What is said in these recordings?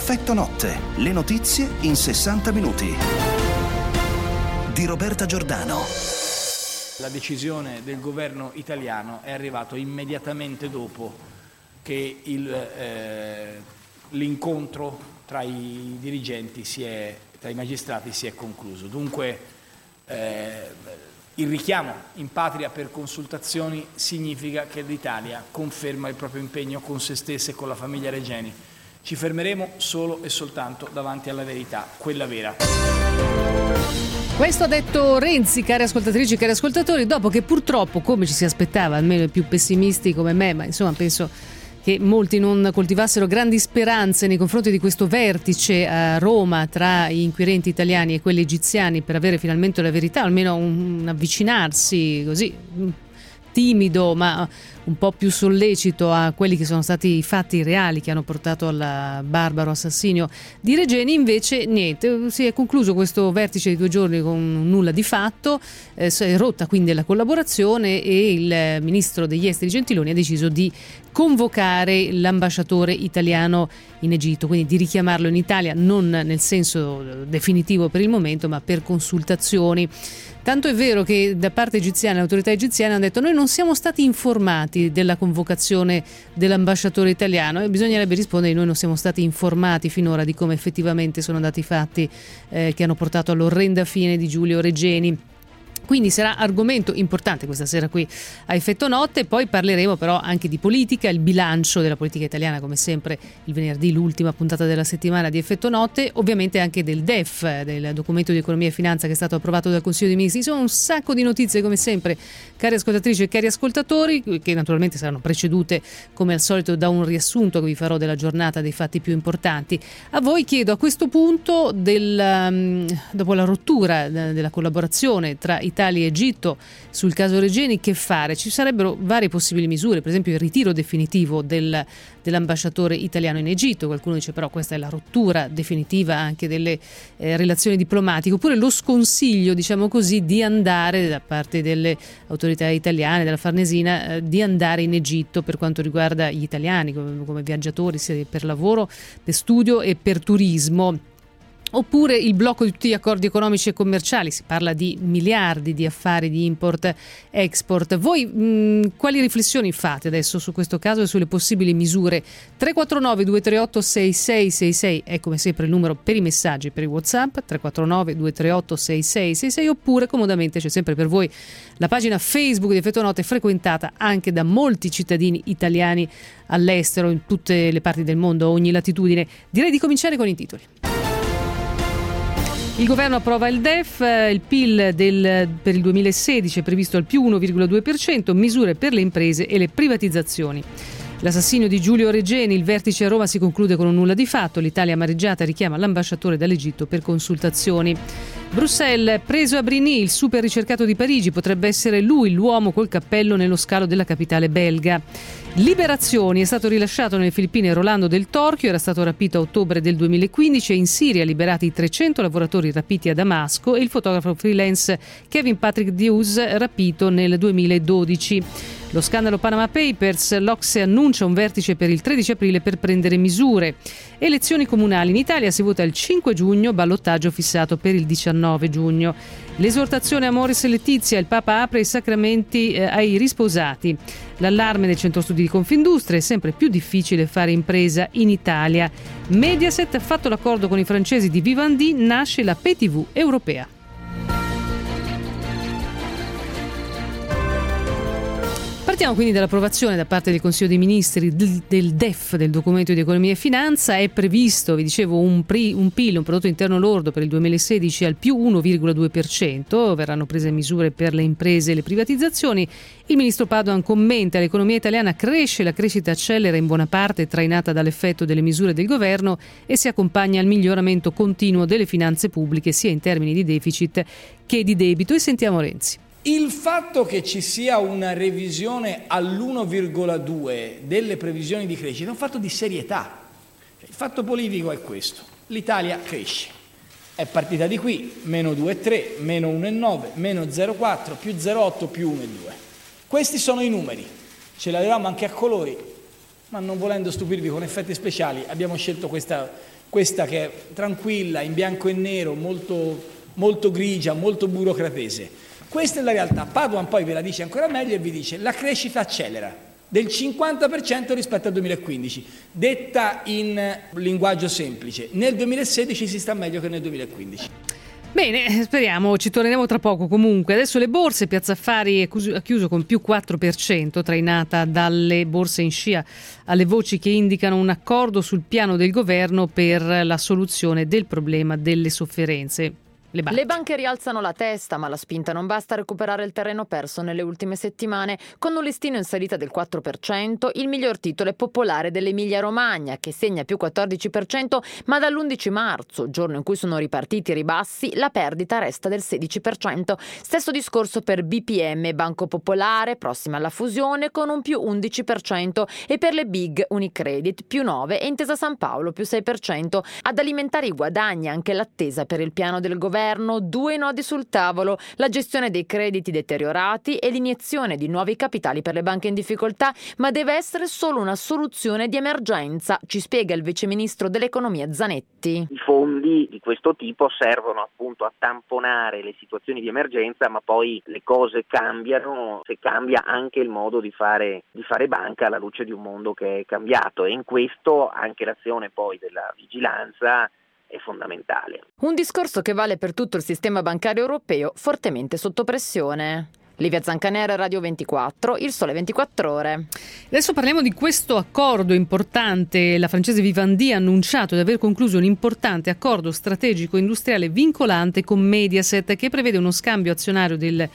Effetto notte, le notizie in 60 minuti. Di Roberta Giordano. La decisione del governo italiano è arrivata immediatamente dopo che l'incontro tra i dirigenti tra i magistrati si è concluso. Dunque il richiamo in patria per consultazioni significa che l'Italia conferma il proprio impegno con se stessa e con la famiglia Regeni. Ci fermeremo solo e soltanto davanti alla verità, quella vera. Questo ha detto Renzi, cari ascoltatrici e cari ascoltatori, dopo che purtroppo, come ci si aspettava, almeno i più pessimisti come me, ma insomma penso che molti non coltivassero grandi speranze nei confronti di questo vertice a Roma tra gli inquirenti italiani e quelli egiziani per avere finalmente la verità, almeno un avvicinarsi così timido ma un po' più sollecito a quelli che sono stati i fatti reali che hanno portato al barbaro assassinio di Regeni. Invece niente, si è concluso questo vertice di 2 giorni con nulla di fatto, si è rotta quindi la collaborazione e il ministro degli esteri Gentiloni ha deciso di convocare l'ambasciatore italiano in Egitto, quindi di richiamarlo in Italia, non nel senso definitivo per il momento, ma per consultazioni. Tanto è vero che da parte egiziana, le autorità egiziane hanno detto: noi non siamo stati informati della convocazione dell'ambasciatore italiano, e bisognerebbe rispondere: noi non siamo stati informati finora di come effettivamente sono andati i fatti che hanno portato all'orrenda fine di Giulio Regeni. Quindi sarà argomento importante questa sera qui a Effetto Notte. Poi parleremo però anche di politica, il bilancio della politica italiana, come sempre il venerdì, l'ultima puntata della settimana di Effetto Notte, ovviamente anche del DEF, del documento di economia e finanza che è stato approvato dal Consiglio dei Ministri. Sono un sacco di notizie come sempre, cari ascoltatrici e cari ascoltatori, che naturalmente saranno precedute come al solito da un riassunto che vi farò della giornata, dei fatti più importanti. A voi chiedo a questo punto, dopo la rottura della collaborazione tra Italia e Egitto sul caso Regeni, che fare? Ci sarebbero varie possibili misure, per esempio il ritiro definitivo dell'ambasciatore italiano in Egitto. Qualcuno dice però questa è la rottura definitiva anche delle relazioni diplomatiche, oppure lo sconsiglio, diciamo così, di andare da parte delle autorità italiane, della Farnesina, di andare in Egitto per quanto riguarda gli italiani come viaggiatori, sia per lavoro, per studio e per turismo. Oppure il blocco di tutti gli accordi economici e commerciali, si parla di miliardi di affari di import-export. Voi quali riflessioni fate adesso su questo caso e sulle possibili misure? 349-238-6666 è come sempre il numero per i messaggi, per i WhatsApp, 349-238-6666, oppure comodamente c'è sempre per voi la pagina Facebook di Effetto Notte, frequentata anche da molti cittadini italiani all'estero, in tutte le parti del mondo, a ogni latitudine. Direi di cominciare con i titoli. Il governo approva il DEF, il PIL per il 2016 è previsto al più 1,2%, misure per le imprese e le privatizzazioni. L'assassinio di Giulio Regeni, il vertice a Roma si conclude con un nulla di fatto, l'Italia amareggiata richiama l'ambasciatore dall'Egitto per consultazioni. Bruxelles, preso a Brigny, il super ricercato di Parigi, potrebbe essere lui l'uomo col cappello nello scalo della capitale belga. Liberazioni, è stato rilasciato nelle Filippine Rolando Del Torchio, era stato rapito a ottobre del 2015, e in Siria liberati i 300 lavoratori rapiti a Damasco e il fotografo freelance Kevin Patrick Hughes rapito nel 2012. Lo scandalo Panama Papers, l'Ocse annuncia un vertice per il 13 aprile per prendere misure. Elezioni comunali in Italia, si vota il 5 giugno, ballottaggio fissato per il 19 giugno. L'esortazione Amoris Laetitia, il Papa apre i sacramenti ai risposati. L'allarme del centro studi di Confindustria, è sempre più difficile fare impresa in Italia. Mediaset ha fatto l'accordo con i francesi di Vivendi, nasce la PTV europea. Partiamo quindi dall'approvazione da parte del Consiglio dei Ministri del DEF, del documento di economia e finanza. È previsto, vi dicevo, un PIL, un prodotto interno lordo per il 2016 al più 1,2%, verranno prese misure per le imprese e le privatizzazioni. Il ministro Padoan commenta: l'economia italiana cresce, la crescita accelera in buona parte trainata dall'effetto delle misure del governo e si accompagna al miglioramento continuo delle finanze pubbliche sia in termini di deficit che di debito. E sentiamo Renzi. Il fatto che ci sia una revisione all'1,2 delle previsioni di crescita è un fatto di serietà. Il fatto politico è questo: l'Italia cresce, è partita di qui, meno 2,3, meno 1,9, meno 0,4, più 0,8, più 1,2. Questi sono i numeri, ce li avevamo anche a colori, ma non volendo stupirvi con effetti speciali abbiamo scelto questa questa che è tranquilla, in bianco e nero, molto, molto grigia, molto burocratese. Questa è la realtà. Padoan poi ve la dice ancora meglio e vi dice: la crescita accelera del 50% rispetto al 2015. Detta in linguaggio semplice, nel 2016 si sta meglio che nel 2015. Bene, speriamo, ci torneremo tra poco. Comunque, adesso le borse, Piazza Affari ha chiuso con più 4%, trainata dalle borse in scia alle voci che indicano un accordo sul piano del governo per la soluzione del problema delle sofferenze. Le banche rialzano la testa, ma la spinta non basta a recuperare il terreno perso nelle ultime settimane. Con un listino in salita del 4%, il miglior titolo è Popolare dell'Emilia-Romagna, che segna più 14%, ma dall'11 marzo, giorno in cui sono ripartiti i ribassi, la perdita resta del 16%. Stesso discorso per BPM, Banco Popolare, prossima alla fusione, con un più 11%, e per le big Unicredit, più 9%, e Intesa San Paolo, più 6%. Ad alimentare i guadagni anche l'attesa per il piano del governo. Due nodi sul tavolo: la gestione dei crediti deteriorati e l'iniezione di nuovi capitali per le banche in difficoltà, ma deve essere solo una soluzione di emergenza, ci spiega il viceministro dell'economia Zanetti. I fondi di questo tipo servono appunto a tamponare le situazioni di emergenza, ma poi le cose cambiano se cambia anche il modo di fare banca alla luce di un mondo che è cambiato, e in questo anche l'azione poi della vigilanza è fondamentale. Un discorso che vale per tutto il sistema bancario europeo, fortemente sotto pressione. Livia Zancanera, Radio 24, Il Sole 24 Ore. Adesso parliamo di questo accordo importante. La francese Vivendi ha annunciato di aver concluso un importante accordo strategico industriale vincolante con Mediaset, che prevede uno scambio azionario del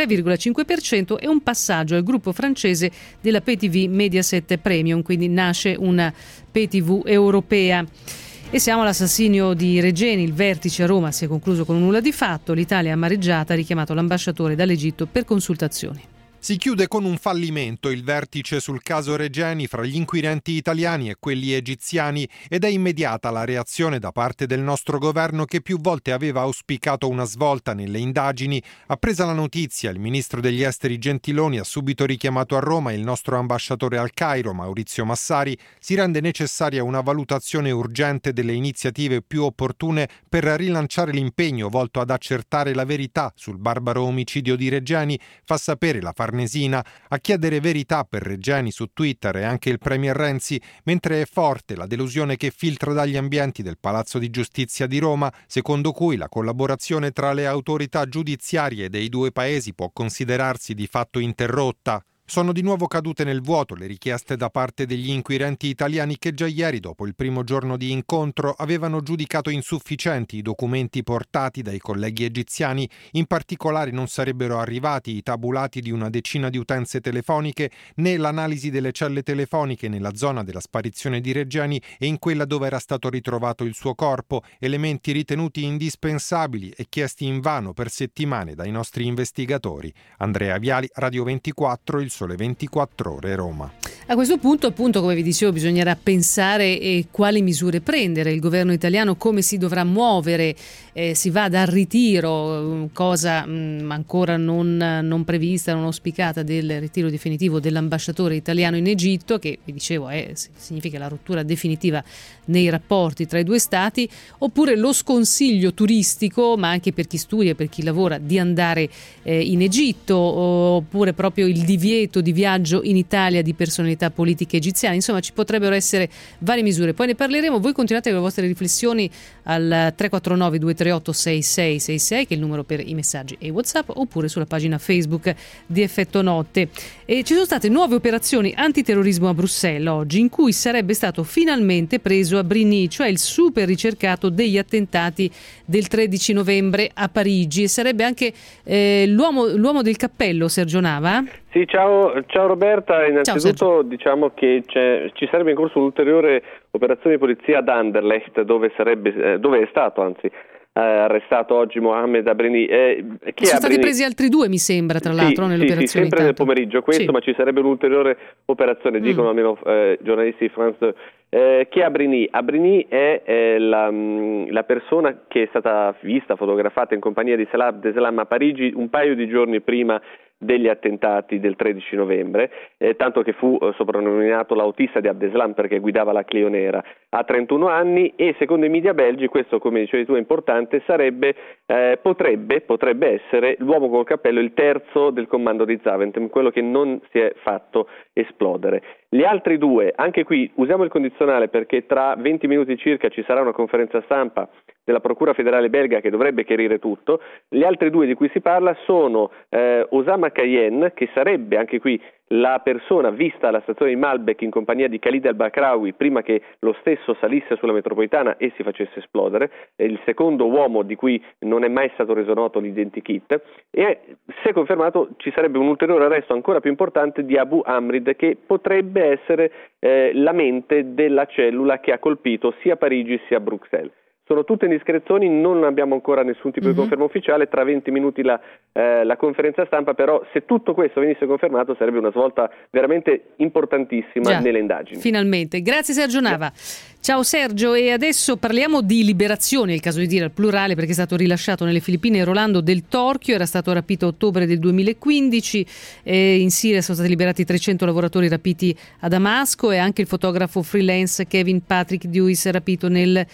3,5% e un passaggio al gruppo francese della PTV Mediaset Premium, quindi nasce una PTV europea. E siamo all'assassinio di Regeni. Il vertice a Roma si è concluso con un nulla di fatto. L'Italia amareggiata ha richiamato l'ambasciatore dall'Egitto per consultazioni. Si chiude con un fallimento il vertice sul caso Regeni fra gli inquirenti italiani e quelli egiziani, ed è immediata la reazione da parte del nostro governo, che più volte aveva auspicato una svolta nelle indagini. Appresa la notizia, il ministro degli esteri Gentiloni ha subito richiamato a Roma il nostro ambasciatore al Cairo, Maurizio Massari. Si rende necessaria una valutazione urgente delle iniziative più opportune per rilanciare l'impegno volto ad accertare la verità sul barbaro omicidio di Regeni, fa sapere la Farnesina. A chiedere verità per Regeni su Twitter e anche il premier Renzi, mentre è forte la delusione che filtra dagli ambienti del Palazzo di Giustizia di Roma, secondo cui la collaborazione tra le autorità giudiziarie dei due paesi può considerarsi di fatto interrotta. Sono di nuovo cadute nel vuoto le richieste da parte degli inquirenti italiani, che già ieri, dopo il primo giorno di incontro, avevano giudicato insufficienti i documenti portati dai colleghi egiziani. In particolare non sarebbero arrivati i tabulati di una decina di utenze telefoniche, né l'analisi delle celle telefoniche nella zona della sparizione di Regeni e in quella dove era stato ritrovato il suo corpo, elementi ritenuti indispensabili e chiesti invano per settimane dai nostri investigatori. Andrea Viali, Radio 24, Il Sole 24 Ore, Roma. A questo punto, appunto, come vi dicevo, bisognerà pensare quali misure prendere. Il governo italiano come si dovrà muovere, si va dal ritiro, cosa ancora non prevista, non auspicata, del ritiro definitivo dell'ambasciatore italiano in Egitto, che vi dicevo significa la rottura definitiva nei rapporti tra i due stati, oppure lo sconsiglio turistico, ma anche per chi studia e per chi lavora, di andare in Egitto, oppure proprio il divieto di viaggio in Italia di personalità politiche egiziane. Insomma, ci potrebbero essere varie misure. Poi ne parleremo. Voi continuate con le vostre riflessioni al 349 238 6666, che è il numero per i messaggi e i WhatsApp, oppure sulla pagina Facebook di Effetto Notte. E ci sono state nuove operazioni antiterrorismo a Bruxelles oggi, in cui sarebbe stato finalmente preso a Brigny, cioè il super ricercato degli attentati del 13 novembre a Parigi, e sarebbe anche l'uomo del cappello, Sergio Nava. Sì, ciao Roberta, innanzitutto diciamo che ci sarebbe in corso un'ulteriore operazione di polizia ad Anderlecht, dove è stato arrestato oggi Mohamed Abrini. Sono stati presi altri due, mi sembra, tra l'altro, nell'operazione. Sì, sempre nel pomeriggio questo, ma ci sarebbe un'ulteriore operazione, dicono almeno giornalisti di France 2. Chi è Abrini? Abrini è la persona che è stata vista, fotografata in compagnia di Salah Abdeslam a Parigi un paio di giorni prima degli attentati del 13 novembre, tanto che fu soprannominato l'autista di Abdeslam perché guidava la Clio nera. Ha 31 anni e secondo i media belgi, questo come dicevi tu è importante, potrebbe essere l'uomo col cappello, il terzo del comando di Zaventem, quello che non si è fatto esplodere. Gli altri due, anche qui usiamo il condizionale perché tra 20 minuti circa ci sarà una conferenza stampa della Procura federale belga che dovrebbe chiarire tutto. Gli altri due di cui si parla sono Osama Kayen, che sarebbe anche qui la persona vista alla stazione di Malbec in compagnia di Khalid al-Bakrawi prima che lo stesso salisse sulla metropolitana e si facesse esplodere, è il secondo uomo di cui non è mai stato reso noto l'identikit, e se confermato ci sarebbe un ulteriore arresto ancora più importante di Abu Amrid, che potrebbe essere la mente della cellula che ha colpito sia Parigi sia Bruxelles. Sono tutte indiscrezioni, non abbiamo ancora nessun tipo di conferma ufficiale, tra 20 minuti la conferenza stampa, però se tutto questo venisse confermato sarebbe una svolta veramente importantissima nelle indagini. Finalmente. Grazie Sergio Nava. Ciao Sergio, e adesso parliamo di liberazione, è il caso di dire al plurale, perché è stato rilasciato nelle Filippine Rolando Del Torchio, era stato rapito a ottobre del 2015, in Siria sono stati liberati 300 lavoratori rapiti a Damasco e anche il fotografo freelance Kevin Patrick Dewis rapito nel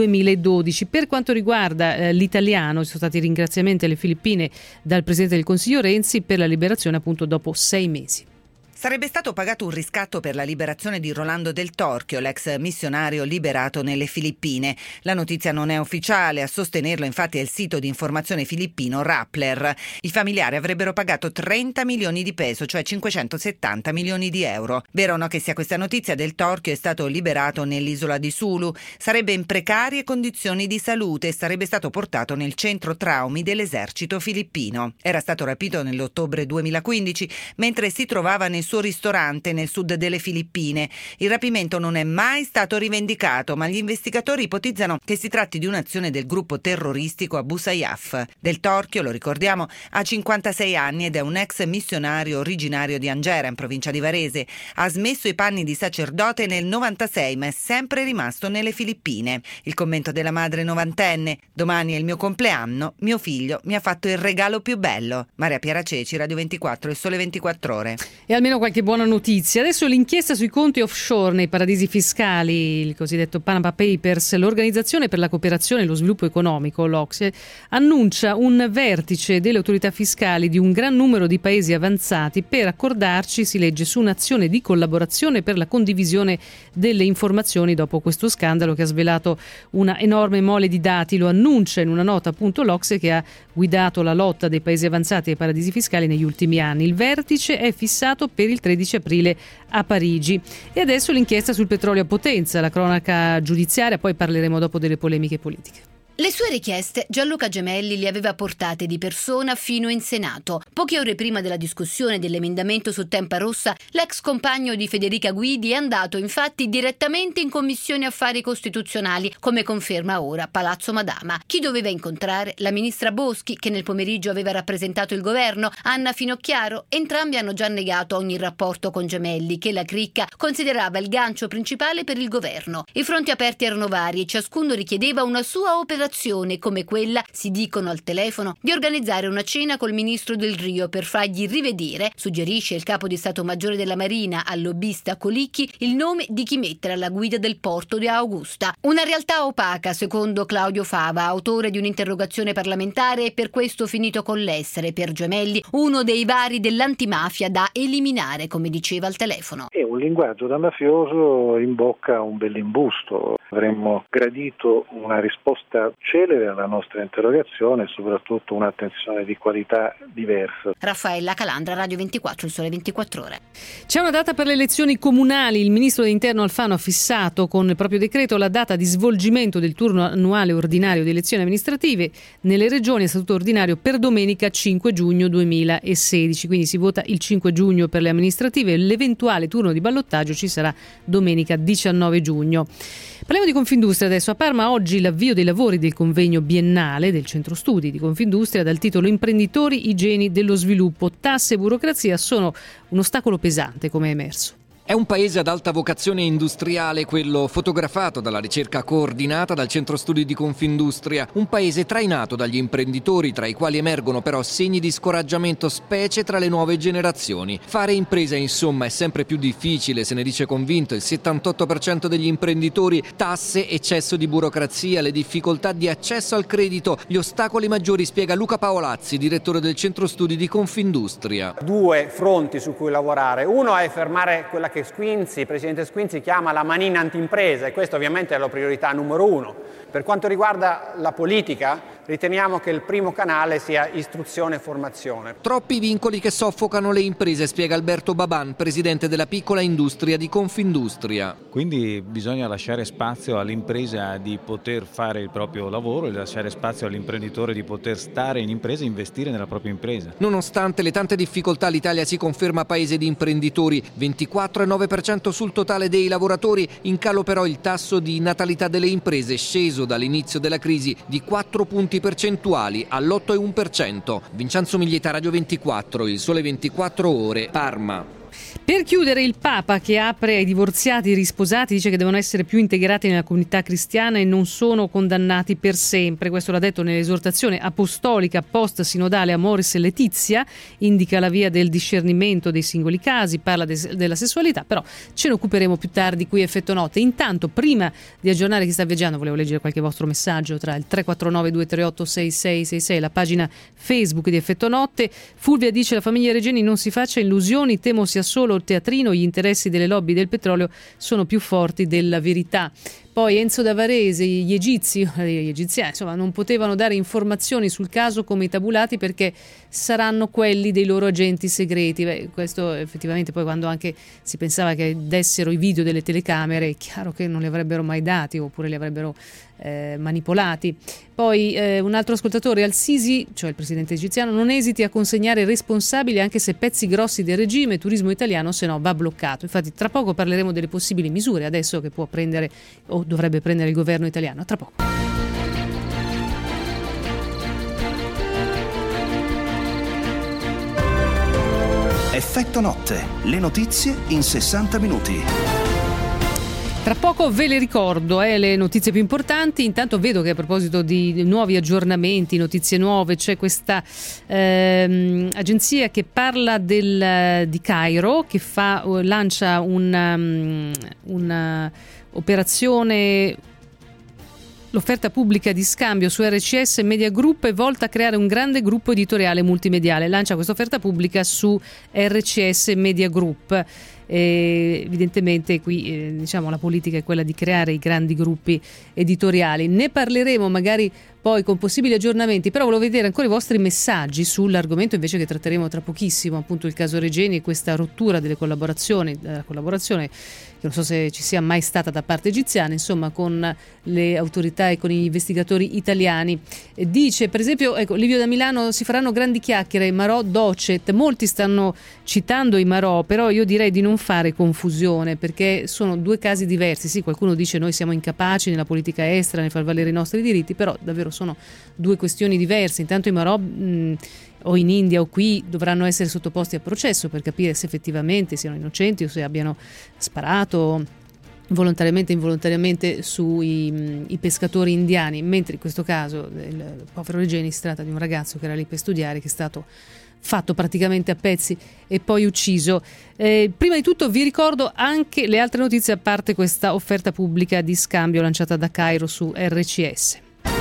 2012. Per quanto riguarda l'italiano, ci sono stati ringraziamenti alle Filippine dal Presidente del Consiglio Renzi per la liberazione appunto dopo 6 mesi. Sarebbe stato pagato un riscatto per la liberazione di Rolando Del Torchio, l'ex missionario liberato nelle Filippine. La notizia non è ufficiale, a sostenerlo infatti è il sito di informazione filippino Rappler. I familiari avrebbero pagato 30 milioni di peso, cioè 570 milioni di euro. Vero o no che sia questa notizia, Del Torchio è stato liberato nell'isola di Sulu. Sarebbe in precarie condizioni di salute e sarebbe stato portato nel centro traumi dell'esercito filippino. Era stato rapito nell'ottobre 2015 mentre si trovava nel suo ristorante nel sud delle Filippine. Il rapimento non è mai stato rivendicato, ma gli investigatori ipotizzano che si tratti di un'azione del gruppo terroristico Abu Sayyaf. Del Torchio, lo ricordiamo, ha 56 anni ed è un ex missionario originario di Angera, in provincia di Varese. Ha smesso i panni di sacerdote nel 96, ma è sempre rimasto nelle Filippine. Il commento della madre novantenne: domani è il mio compleanno, mio figlio mi ha fatto il regalo più bello. Maria Piera Ceci, Radio 24, Il Sole 24 Ore. E almeno qualche buona notizia. Adesso l'inchiesta sui conti offshore nei paradisi fiscali, il cosiddetto Panama Papers, l'Organizzazione per la cooperazione e lo sviluppo economico, l'OCSE, annuncia un vertice delle autorità fiscali di un gran numero di paesi avanzati per accordarci, si legge, su un'azione di collaborazione per la condivisione delle informazioni dopo questo scandalo che ha svelato una enorme mole di dati. Lo annuncia in una nota appunto l'OCSE, che ha guidato la lotta dei paesi avanzati ai paradisi fiscali negli ultimi anni. Il vertice è fissato per il 13 aprile a Parigi. E adesso l'inchiesta sul petrolio a Potenza, la cronaca giudiziaria, poi parleremo dopo delle polemiche politiche. Le sue richieste Gianluca Gemelli le aveva portate di persona fino in Senato. Poche ore prima della discussione dell'emendamento su Tempa Rossa, l'ex compagno di Federica Guidi è andato infatti direttamente in Commissione Affari Costituzionali, come conferma ora Palazzo Madama. Chi doveva incontrare? La ministra Boschi, che nel pomeriggio aveva rappresentato il governo, Anna Finocchiaro. Entrambi hanno già negato ogni rapporto con Gemelli, che la cricca considerava il gancio principale per il governo. I fronti aperti erano vari e ciascuno richiedeva una sua operazione, come quella, si dicono al telefono, di organizzare una cena col ministro Del Rio per fargli rivedere, suggerisce il capo di Stato Maggiore della Marina al lobbista Colicchi, il nome di chi mettere alla guida del porto di Augusta. Una realtà opaca, secondo Claudio Fava, autore di un'interrogazione parlamentare, e per questo finito con l'essere per Gemelli uno dei vari dell'antimafia da eliminare, come diceva al telefono. È un linguaggio da mafioso in bocca a un bell'imbusto. Avremmo gradito una risposta celere alla nostra interrogazione e soprattutto un'attenzione di qualità diversa. Raffaella Calandra, Radio 24, Il Sole 24 Ore. C'è una data per le elezioni comunali. Il ministro dell'Interno Alfano ha fissato con il proprio decreto la data di svolgimento del turno annuale ordinario di elezioni amministrative nelle regioni a statuto ordinario per domenica 5 giugno 2016. Quindi si vota il 5 giugno per le amministrative, l'eventuale turno di ballottaggio ci sarà domenica 19 giugno. Parliamo di Confindustria adesso. A Parma oggi l'avvio dei lavori del convegno biennale del Centro Studi di Confindustria dal titolo Imprenditori, i geni dello sviluppo. Tasse e burocrazia sono un ostacolo pesante, come è emerso. È un paese ad alta vocazione industriale, quello fotografato dalla ricerca coordinata dal Centro Studi di Confindustria, un paese trainato dagli imprenditori, tra i quali emergono però segni di scoraggiamento, specie tra le nuove generazioni. Fare impresa, insomma, è sempre più difficile, se ne dice convinto il 78% degli imprenditori. Tasse, eccesso di burocrazia, le difficoltà di accesso al credito, gli ostacoli maggiori, spiega Luca Paolazzi, direttore del Centro Studi di Confindustria. Due fronti su cui lavorare. Uno è fermare quella che il presidente Squinzi chiama la manina anti-impresa, e questa ovviamente è la priorità numero uno. Per quanto riguarda la politica, riteniamo che il primo canale sia istruzione e formazione. Troppi vincoli che soffocano le imprese, spiega Alberto Baban, presidente della piccola industria di Confindustria. Quindi bisogna lasciare spazio all'impresa di poter fare il proprio lavoro e lasciare spazio all'imprenditore di poter stare in impresa e investire nella propria impresa. Nonostante le tante difficoltà, l'Italia si conferma paese di imprenditori, 24,9% sul totale dei lavoratori, in calo però il tasso di natalità delle imprese, sceso dall'inizio della crisi di 4 punti percentuali all'8,1%. Vincenzo Miglieta, Radio 24, Il Sole 24 Ore, Parma. Per chiudere, il Papa, che apre ai divorziati e risposati, dice che devono essere più integrati nella comunità cristiana e non sono condannati per sempre. Questo l'ha detto nell'esortazione apostolica post-sinodale Amoris Laetitia, indica la via del discernimento dei singoli casi, parla della sessualità, però ce ne occuperemo più tardi qui a Effetto Notte. Intanto, prima di aggiornare chi sta viaggiando, volevo leggere qualche vostro messaggio tra il 349 238 6666, la pagina Facebook di Effetto Notte. Fulvia dice: la famiglia Regeni non si faccia illusioni, temo sia solo il teatrino, gli interessi delle lobby del petrolio sono più forti della verità. Poi Enzo da Varese, gli egiziani insomma non potevano dare informazioni sul caso come i tabulati perché saranno quelli dei loro agenti segreti. Questo effettivamente, poi quando anche si pensava che dessero i video delle telecamere, è chiaro che non li avrebbero mai dati, oppure li avrebbero manipolati. Poi un altro ascoltatore, Al-Sisi, cioè il presidente egiziano, non esiti a consegnare responsabili anche se pezzi grossi del regime, turismo italiano se no va bloccato. Infatti tra poco parleremo delle possibili misure adesso che può prendere o dovrebbe prendere il governo italiano. Tra poco. Effetto Notte, le notizie in 60 minuti. Tra poco ve le ricordo le notizie più importanti. Intanto vedo che a proposito di nuovi aggiornamenti, notizie nuove, c'è questa agenzia che parla di Cairo, che lancia una operazione, l'offerta pubblica di scambio su RCS Media Group è volta a creare un grande gruppo editoriale multimediale. Lancia questa offerta pubblica su RCS Media Group. Evidentemente qui diciamo la politica è quella di creare i grandi gruppi editoriali. Ne parleremo magari poi con possibili aggiornamenti, però volevo vedere ancora i vostri messaggi sull'argomento invece che tratteremo tra pochissimo, appunto il caso Regeni e questa rottura della collaborazione che non so se ci sia mai stata da parte egiziana, insomma, con le autorità e con gli investigatori italiani. Dice per esempio, Livio da Milano: si faranno grandi chiacchiere, Marò Docet, molti stanno citando i Marò, però io direi di non fare confusione perché sono due casi diversi. Sì, qualcuno dice noi siamo incapaci nella politica estera nel far valere i nostri diritti, però davvero sono due questioni diverse. Intanto i Marò o in India o qui dovranno essere sottoposti a processo per capire se effettivamente siano innocenti o se abbiano sparato volontariamente o involontariamente sui pescatori indiani, mentre in questo caso il povero Regeni si tratta di un ragazzo che era lì per studiare, che è stato fatto praticamente a pezzi e poi ucciso. Prima di tutto vi ricordo anche le altre notizie, a parte questa offerta pubblica di scambio lanciata da Cairo su RCS.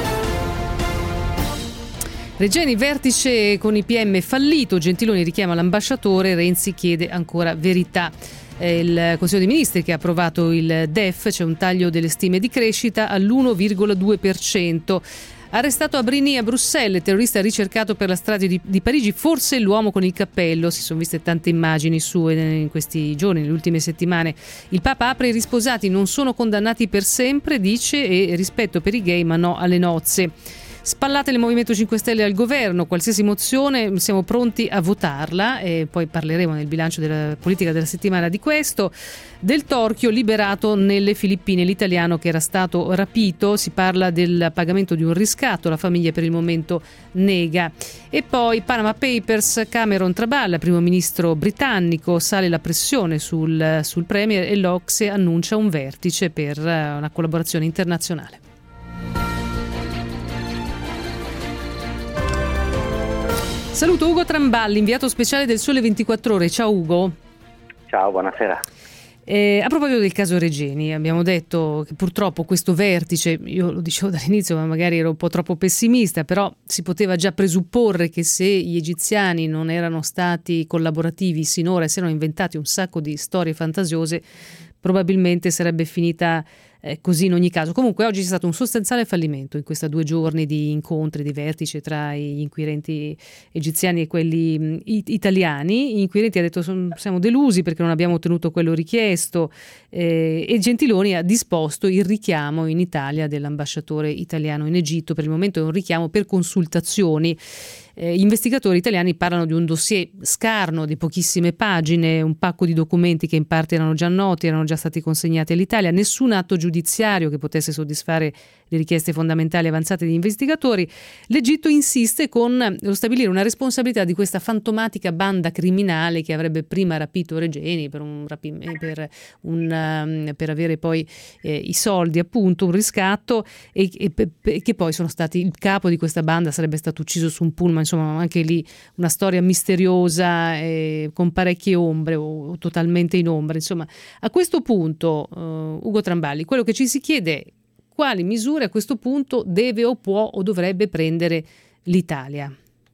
Regeni, vertice con i PM fallito, Gentiloni richiama l'ambasciatore, Renzi chiede ancora verità. Il Consiglio dei Ministri che ha approvato il DEF, c'è un taglio delle stime di crescita all'1,2%. Arrestato a Brigny a Bruxelles, terrorista ricercato per la strage di Parigi, forse l'uomo con il cappello. Si sono viste tante immagini sue in questi giorni, nelle ultime settimane. Il Papa apre: i risposati non sono condannati per sempre, dice, e rispetto per i gay ma no alle nozze. spallate nel Movimento 5 Stelle al governo, qualsiasi mozione siamo pronti a votarla, e poi parleremo nel bilancio della politica della settimana di questo. Del Torchio liberato nelle Filippine, l'italiano che era stato rapito, si parla del pagamento di un riscatto, la famiglia per il momento nega. E poi Panama Papers, Cameron traballa, primo ministro britannico, sale la pressione sul premier e l'Ocse annuncia un vertice per una collaborazione internazionale. Saluto Ugo Tramballi, inviato speciale del Sole 24 Ore. Ciao Ugo. Ciao, buonasera. A proposito del caso Regeni, abbiamo detto che purtroppo questo vertice, io lo dicevo dall'inizio ma magari ero un po' troppo pessimista, però si poteva già presupporre che se gli egiziani non erano stati collaborativi sinora e si erano inventati un sacco di storie fantasiose, probabilmente sarebbe finita così in ogni caso. Comunque oggi c'è stato un sostanziale fallimento in questi 2 giorni di incontri, di vertice tra gli inquirenti egiziani e quelli italiani. Gli inquirenti hanno detto siamo delusi perché non abbiamo ottenuto quello richiesto, e Gentiloni ha disposto il richiamo in Italia dell'ambasciatore italiano in Egitto. Per il momento è un richiamo per consultazioni. Gli investigatori italiani parlano di un dossier scarno di pochissime pagine, un pacco di documenti che in parte erano già noti, erano già stati consegnati all'Italia, nessun atto giudiziario che potesse soddisfare le richieste fondamentali avanzate dagli investigatori. L'Egitto insiste con lo stabilire una responsabilità di questa fantomatica banda criminale che avrebbe prima rapito Regeni per avere poi i soldi, appunto, un riscatto, e che poi sono stati, il capo di questa banda sarebbe stato ucciso su un pullman. Insomma, anche lì una storia misteriosa, con parecchie ombre o totalmente in ombra. Insomma, a questo punto, Ugo Tramballi, quello che ci si chiede è quali misure a questo punto deve o può o dovrebbe prendere l'Italia.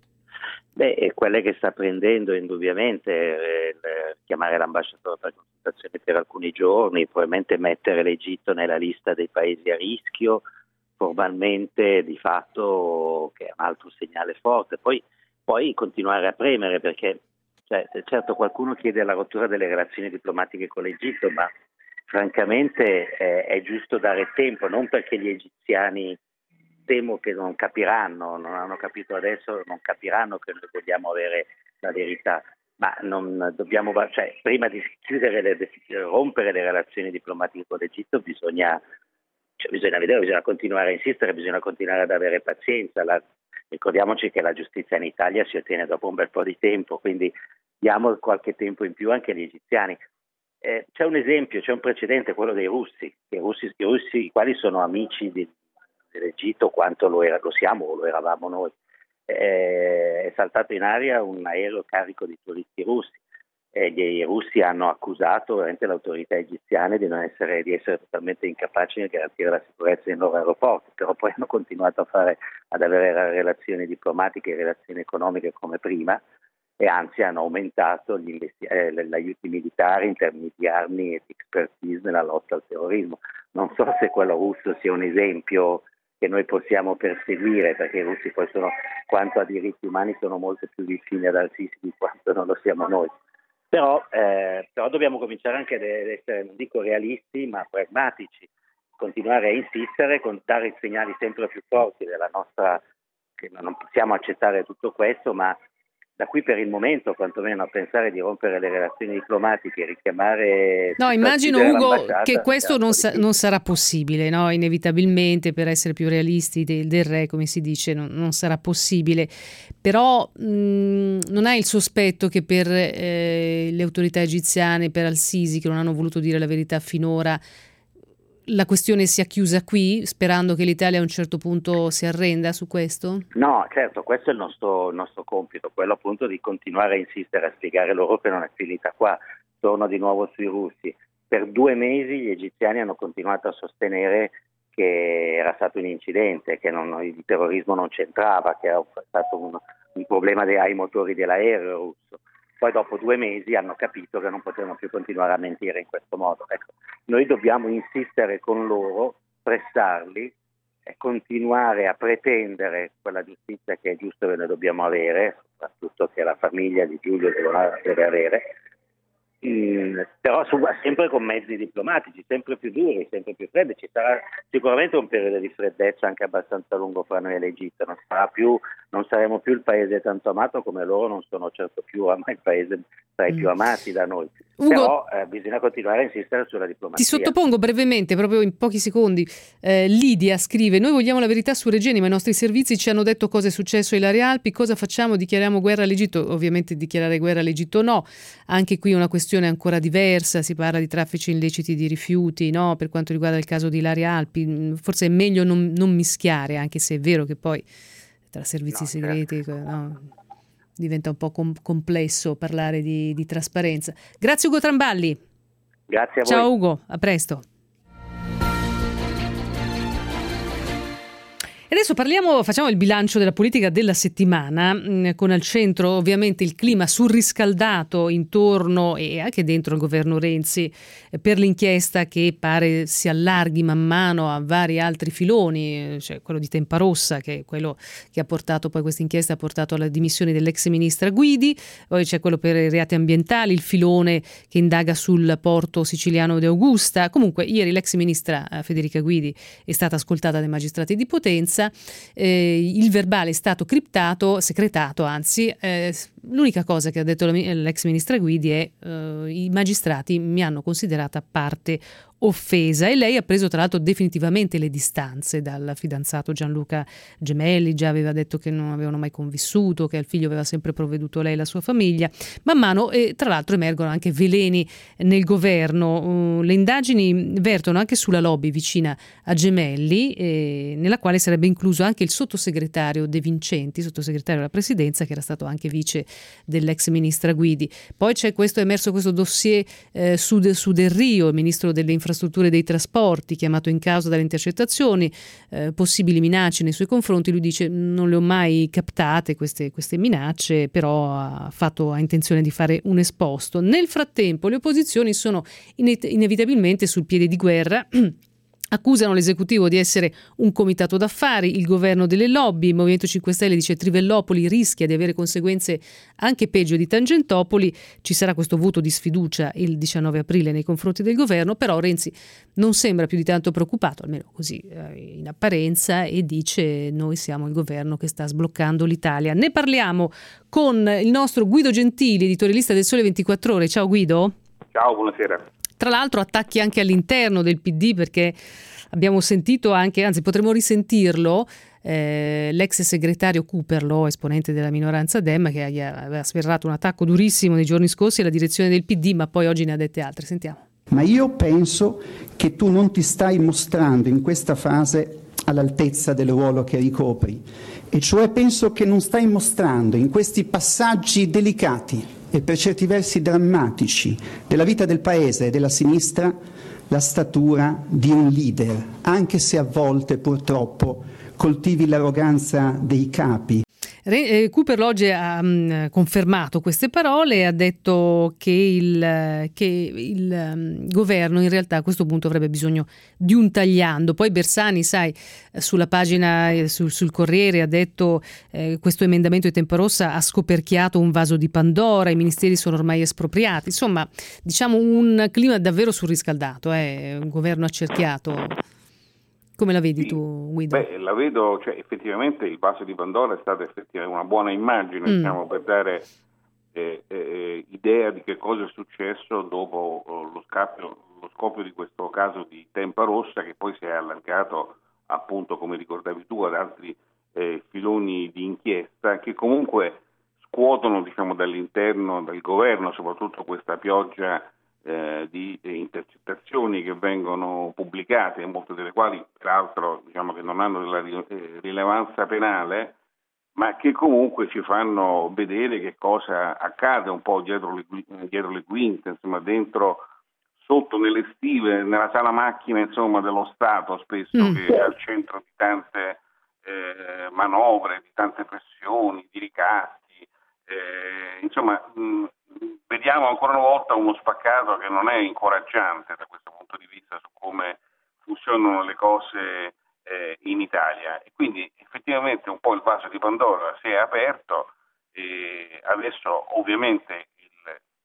Quelle che sta prendendo indubbiamente, chiamare l'ambasciatore per consultazione per alcuni giorni, probabilmente mettere l'Egitto nella lista dei paesi a rischio, formalmente di fatto, che è un altro segnale forte, poi continuare a premere, perché certo qualcuno chiede la rottura delle relazioni diplomatiche con l'Egitto, ma francamente è giusto dare tempo, non perché gli egiziani temo che non capiranno, non hanno capito adesso, non capiranno che noi vogliamo avere la verità, ma non dobbiamo, prima di rompere le relazioni diplomatiche con l'Egitto bisogna vedere, bisogna continuare a insistere, bisogna continuare ad avere pazienza. Ricordiamoci che la giustizia in Italia si ottiene dopo un bel po' di tempo, quindi diamo qualche tempo in più anche agli egiziani. C'è un esempio, c'è un precedente, quello dei russi, i russi i quali sono amici dell'Egitto quanto lo siamo o lo eravamo noi. È saltato in aria un aereo carico di turisti russi. Gli russi hanno accusato veramente le autorità egiziane di essere totalmente incapaci di garantire la sicurezza nei loro aeroporti, però poi hanno continuato ad avere relazioni diplomatiche e relazioni economiche come prima, e anzi hanno aumentato gli aiuti militari in termini di armi e di expertise nella lotta al terrorismo. Non so se quello russo sia un esempio che noi possiamo perseguire, perché i russi poi quanto a diritti umani sono molto più vicini ad Al-Sisi di quanto non lo siamo noi. Però dobbiamo cominciare anche ad essere, non dico realisti, ma pragmatici, continuare a insistere, dare i segnali sempre più forti della nostra, che non possiamo accettare tutto questo, ma da qui per il momento quantomeno a pensare di rompere le relazioni diplomatiche, richiamare... No, immagino Ugo che questo non sarà possibile, no? Inevitabilmente, per essere più realisti del re, come si dice, non sarà possibile, però non hai il sospetto che per le autorità egiziane, per Al-Sisi, che non hanno voluto dire la verità finora, la questione sia chiusa qui, sperando che l'Italia a un certo punto si arrenda su questo? No, certo, questo è il nostro compito, quello appunto di continuare a insistere, a spiegare loro che non è finita qua. Torno di nuovo sui russi. Per 2 mesi gli egiziani hanno continuato a sostenere che era stato un incidente, che il terrorismo non c'entrava, che era stato un problema ai motori dell'aereo russo. Poi dopo 2 mesi hanno capito che non potevano più continuare a mentire in questo modo. Ecco, noi dobbiamo insistere con loro, pressarli, e continuare a pretendere quella giustizia che è giusto che noi dobbiamo avere, soprattutto che la famiglia di Giulio deve avere, però sempre con mezzi diplomatici, sempre più duri, sempre più freddi. Ci sarà sicuramente un periodo di freddezza anche abbastanza lungo fra noi e l'Egitto, non saremo più il paese tanto amato come loro non sono certo più il paese tra i più amati da noi. Ugo, però bisogna continuare a insistere sulla diplomazia. Ti sottopongo brevemente, proprio in pochi secondi. Lidia scrive: noi vogliamo la verità su Regeni, ma i nostri servizi ci hanno detto cosa è successo ai Lari Alpi, cosa facciamo? Dichiariamo guerra all'Egitto? Ovviamente dichiarare guerra all'Egitto no, anche qui è una questione ancora diversa, si parla di traffici illeciti di rifiuti, no? Per quanto riguarda il caso di Lari Alpi forse è meglio non mischiare, anche se è vero che poi tra servizi segreti diventa un po' complesso parlare di trasparenza. Grazie Ugo Tramballi. Grazie a voi. Ciao Ugo, a presto. E adesso facciamo il bilancio della politica della settimana, con al centro ovviamente il clima surriscaldato intorno e anche dentro il governo Renzi per l'inchiesta che pare si allarghi man mano a vari altri filoni, cioè quello di Tempa Rossa, che è quello che ha portato poi questa inchiesta ha portato alla dimissioni dell'ex ministra Guidi, poi c'è quello per i reati ambientali, il filone che indaga sul porto siciliano di Augusta. Comunque ieri l'ex ministra Federica Guidi è stata ascoltata dai magistrati di Potenza. Il verbale è stato segretato, anzi. L'unica cosa che ha detto l'ex ministra Guidi è i magistrati mi hanno considerata parte offesa, e lei ha preso tra l'altro definitivamente le distanze dal fidanzato Gianluca Gemelli. Già aveva detto che non avevano mai convissuto, che al figlio aveva sempre provveduto lei e la sua famiglia. Man mano tra l'altro emergono anche veleni nel governo. Le indagini vertono anche sulla lobby vicina a Gemelli, nella quale sarebbe incluso anche il sottosegretario De Vincenti, sottosegretario della presidenza, che era stato anche vice dell'ex ministra Guidi. Poi è emerso questo dossier su Del Rio, il ministro delle infrastrutture e dei trasporti, chiamato in causa dalle intercettazioni, possibili minacce nei suoi confronti. Lui dice non le ho mai captate queste minacce, però ha intenzione di fare un esposto. Nel frattempo le opposizioni sono inevitabilmente sul piede di guerra. Accusano l'esecutivo di essere un comitato d'affari, il governo delle lobby. Il Movimento 5 Stelle dice Trivellopoli rischia di avere conseguenze anche peggio di Tangentopoli. Ci sarà questo voto di sfiducia il 19 aprile nei confronti del governo, però Renzi non sembra più di tanto preoccupato, almeno così in apparenza, e dice noi siamo il governo che sta sbloccando l'Italia. Ne parliamo con il nostro Guido Gentili, editorialista del Sole 24 Ore. Ciao Guido. Ciao, buonasera. Tra l'altro attacchi anche all'interno del PD, perché abbiamo sentito anche, anzi potremo risentirlo, l'ex segretario Cooperlo, esponente della minoranza Dem, che aveva sferrato un attacco durissimo nei giorni scorsi alla direzione del PD, ma poi oggi ne ha dette altre. Sentiamo. Ma io penso che tu non ti stai mostrando in questa fase all'altezza del ruolo che ricopri, e cioè penso che non stai mostrando in questi passaggi delicati e per certi versi drammatici della vita del Paese e della sinistra la statura di un leader, anche se a volte purtroppo coltivi l'arroganza dei capi. Cooperlo oggi ha confermato queste parole e ha detto che il governo in realtà a questo punto avrebbe bisogno di un tagliando. Poi Bersani, sai, sulla pagina sul Corriere ha detto questo emendamento di Tempa Rossa ha scoperchiato un vaso di Pandora, i ministeri sono ormai espropriati. Insomma, diciamo un clima davvero surriscaldato, un governo accerchiato. Come la vedi tu, Guido? La vedo, effettivamente il vaso di Pandora è stata effettivamente una buona immagine, diciamo, per dare idea di che cosa è successo dopo lo scoppio di questo caso di Tempa Rossa, che poi si è allargato, appunto, come ricordavi tu, ad altri filoni di inchiesta che comunque scuotono, diciamo, dall'interno del governo, soprattutto questa pioggia di intercettazioni che vengono pubblicate, molte delle quali peraltro diciamo che non hanno della rilevanza penale, ma che comunque ci fanno vedere che cosa accade un po' dietro le quinte, insomma, sotto nelle stive, nella sala macchine, insomma, dello Stato, spesso che è al centro di tante manovre, di tante pressioni, di ricatti, insomma. Vediamo ancora una volta uno spaccato che non è incoraggiante da questo punto di vista su come funzionano le cose in Italia, e quindi effettivamente un po' il vaso di Pandora si è aperto e adesso ovviamente il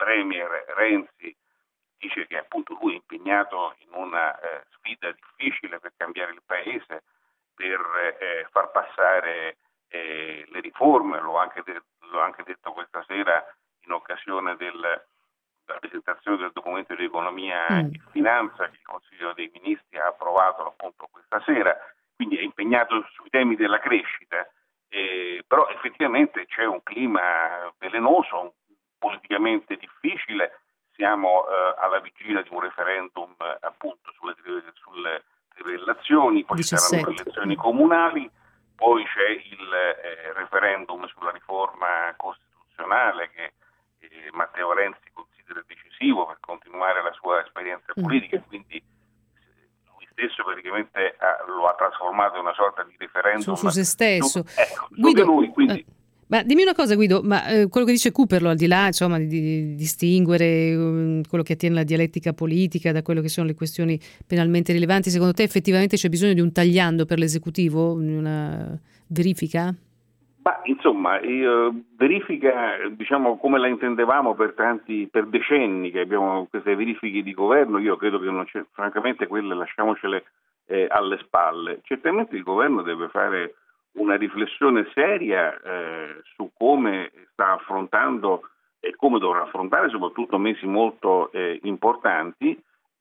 premier Renzi dice che appunto lui è impegnato in una sfida difficile per cambiare il paese, per far passare le riforme, l'ho anche detto questa sera in occasione della presentazione del documento di economia e finanza che il Consiglio dei Ministri ha approvato appunto questa sera, quindi è impegnato sui temi della crescita, però effettivamente c'è un clima velenoso, politicamente difficile, siamo alla vigilia di un referendum appunto sulle relazioni, poi ci saranno le elezioni comunali, poi c'è il referendum sulla riforma costituzionale che Matteo Renzi considera decisivo per continuare la sua esperienza politica, quindi lui stesso praticamente lo ha trasformato in una sorta di referendum su se stesso. Guido, lui, quindi ma dimmi una cosa, Guido, ma quello che dice Cooperlo, al di là insomma di distinguere quello che attiene alla dialettica politica da quello che sono le questioni penalmente rilevanti, secondo te effettivamente c'è bisogno di un tagliando per l'esecutivo, una verifica? Ma insomma, verifica, diciamo, come la intendevamo per decenni che abbiamo queste verifiche di governo, io credo che non c'è, francamente quelle lasciamocele alle spalle. Certamente il governo deve fare una riflessione seria su come sta affrontando e come dovrà affrontare soprattutto mesi molto importanti.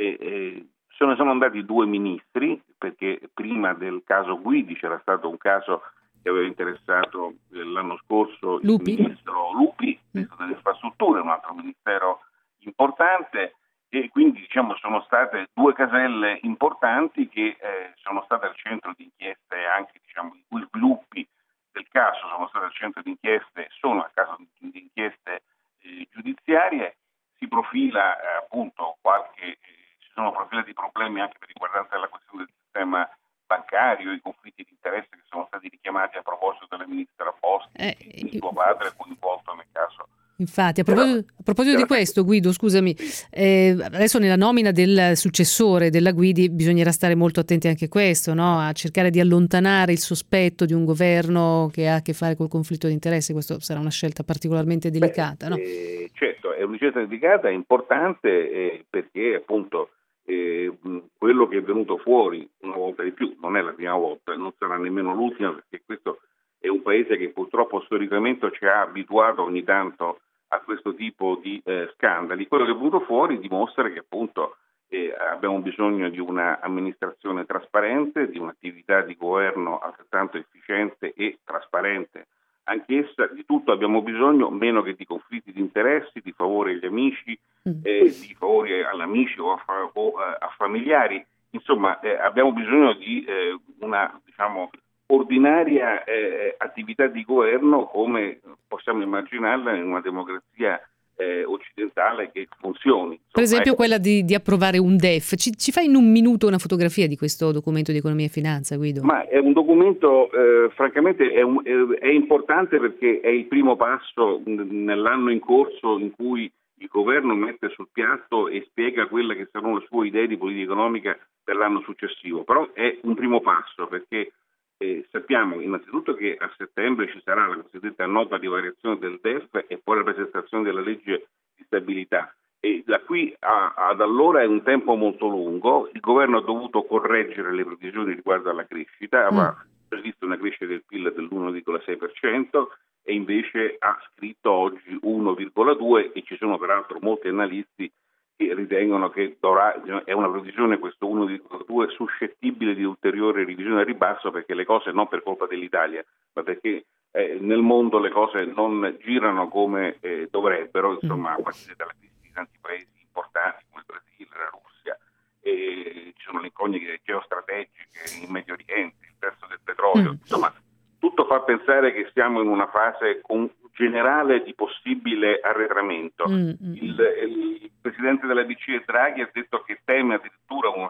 Se ne sono andati 2 ministri, perché prima del caso Guidi c'era stato un caso che aveva interessato l'anno scorso il ministro Lupi, ministro delle infrastrutture, un altro ministero importante, e quindi diciamo sono state 2 caselle importanti che sono state al centro di inchieste, anche diciamo i cui sviluppi del caso sono stati al centro di inchieste, sono a caso di inchieste giudiziarie. Si profila appunto ci sono profilati problemi anche riguardanti la questione del sistema bancario, i conflitti di interesse che sono stati richiamati a proposito della ministra Posti, il suo padre è coinvolto nel caso. Infatti, a proposito di questo, Guido, scusami, adesso nella nomina del successore della Guidi bisognerà stare molto attenti anche a questo, no? A cercare di allontanare il sospetto di un governo che ha a che fare col conflitto di interesse. Questo sarà una scelta particolarmente delicata, no? Certo, è una scelta delicata, è importante perché appunto quello che è venuto fuori una volta di più, non è la prima volta, non sarà nemmeno l'ultima, perché questo è un paese che purtroppo storicamente ci ha abituato ogni tanto a questo tipo di scandali. Quello che è venuto fuori dimostra che appunto abbiamo bisogno di una amministrazione trasparente, di un'attività di governo altrettanto efficiente e trasparente anch'essa. Di tutto abbiamo bisogno, meno che di conflitti di interessi, di favori agli amici, di favori all'amici o a familiari. Insomma, abbiamo bisogno di una, diciamo, ordinaria attività di governo come possiamo immaginarla in una democrazia occidentale che funzioni. Insomma, per esempio quella di approvare un DEF. Ci fai in un minuto una fotografia di questo documento di economia e finanza, Guido? Ma è un documento francamente è importante perché è il primo passo nell'anno in corso in cui il governo mette sul piatto e spiega quelle che saranno le sue idee di politica economica per l'anno successivo. Però è un primo passo perché sappiamo innanzitutto che a settembre ci sarà la cosiddetta nota di variazione del DEF e poi la presentazione della legge di stabilità, e da qui ad allora è un tempo molto lungo. Il governo ha dovuto correggere le previsioni riguardo alla crescita, aveva previsto una crescita del PIL dell'1,6% e invece ha scritto oggi 1,2%, e ci sono peraltro molti analisti che ritengono che è una previsione, questo 1,2, suscettibile di ulteriore revisione al ribasso, perché le cose, non per colpa dell'Italia, ma perché nel mondo le cose non girano come dovrebbero, insomma, a partire dalla crisi di tanti paesi importanti come il Brasile, la Russia, ci sono le incognite geostrategiche in Medio Oriente, il prezzo del petrolio, insomma tutto fa pensare che siamo in una fase generale di possibile arretramento. Il presidente della BCE Draghi ha detto che teme addirittura uno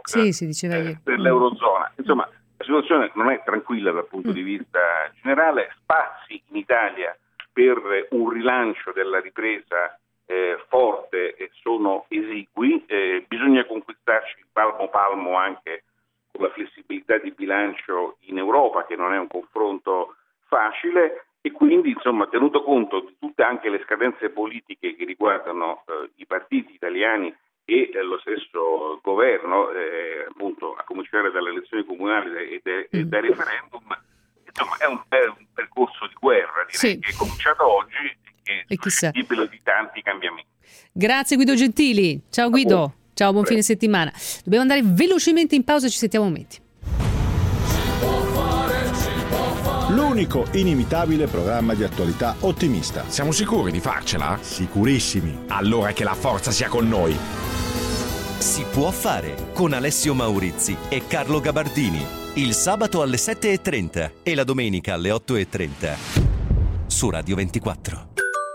shock per l'Eurozona. Insomma, la situazione non è tranquilla dal punto di vista generale. Spazi in Italia per un rilancio della ripresa forte sono esigui, bisogna conquistarci il palmo palmo anche con la flessibilità di bilancio in Europa, che non è un confronto facile, e quindi insomma tenuto conto di tutte anche le scadenze politiche che riguardano i partiti italiani e lo stesso governo, appunto a cominciare dalle elezioni comunali e dai referendum, insomma è un percorso di guerra, direi, che è cominciato oggi e che è suscettibile di tanti cambiamenti. Grazie Guido Gentili, ciao Guido, ciao, buon fine settimana. Dobbiamo andare velocemente in pausa, ci sentiamo un momento. L'unico inimitabile programma di attualità ottimista. Siamo sicuri di farcela? Sicurissimi. Allora che la forza sia con noi. Si può fare con Alessio Maurizi e Carlo Gabardini. Il sabato alle 7:30 e la domenica alle 8:30 su Radio 24.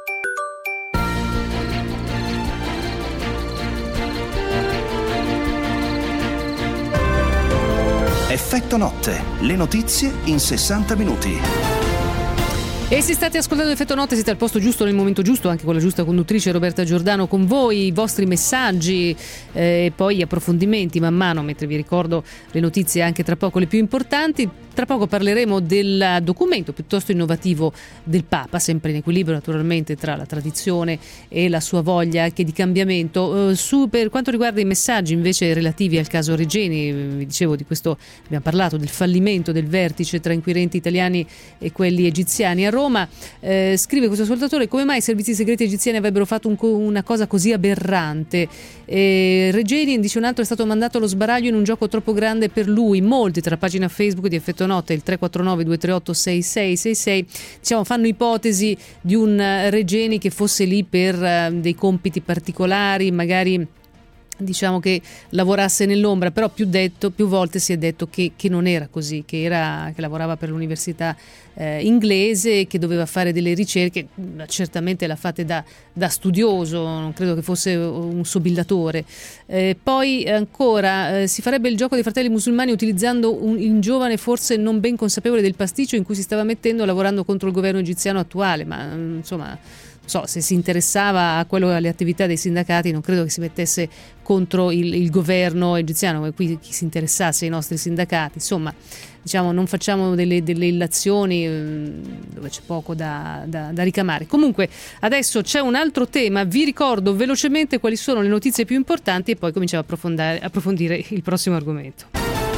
Effetto notte, le notizie in 60 minuti. E se state ascoltando Effetto Notte siete al posto giusto nel momento giusto, anche con la giusta conduttrice Roberta Giordano con voi, i vostri messaggi e poi gli approfondimenti man mano, mentre vi ricordo le notizie anche tra poco le più importanti. Tra poco parleremo del documento piuttosto innovativo del Papa, sempre in equilibrio naturalmente tra la tradizione e la sua voglia anche di cambiamento. Per quanto riguarda i messaggi invece relativi al caso Regeni, vi dicevo di questo, abbiamo parlato del fallimento del vertice tra inquirenti italiani e quelli egiziani a Roma. Scrive questo ascoltatore: come mai i servizi segreti egiziani avrebbero fatto una cosa così aberrante? Regeni, dice un altro, è stato mandato allo sbaraglio in un gioco troppo grande per lui. Molti tra la pagina Facebook di Effetto Notte, il 349 238 6666, diciamo, fanno ipotesi di un Regeni che fosse lì per dei compiti particolari, magari diciamo che lavorasse nell'ombra, però più volte si è detto che non era così, che lavorava per l'università inglese, che doveva fare delle ricerche, certamente l'ha fatte da studioso, non credo che fosse un sobillatore. Poi ancora si farebbe il gioco dei fratelli musulmani utilizzando un giovane forse non ben consapevole del pasticcio in cui si stava mettendo lavorando contro il governo egiziano attuale, ma insomma, se si interessava alle attività dei sindacati, non credo che si mettesse contro il governo egiziano, qui chi si interessasse ai nostri sindacati. Insomma, diciamo, non facciamo delle illazioni dove c'è poco da ricamare. Comunque adesso c'è un altro tema, vi ricordo velocemente quali sono le notizie più importanti e poi cominciamo a approfondire il prossimo argomento.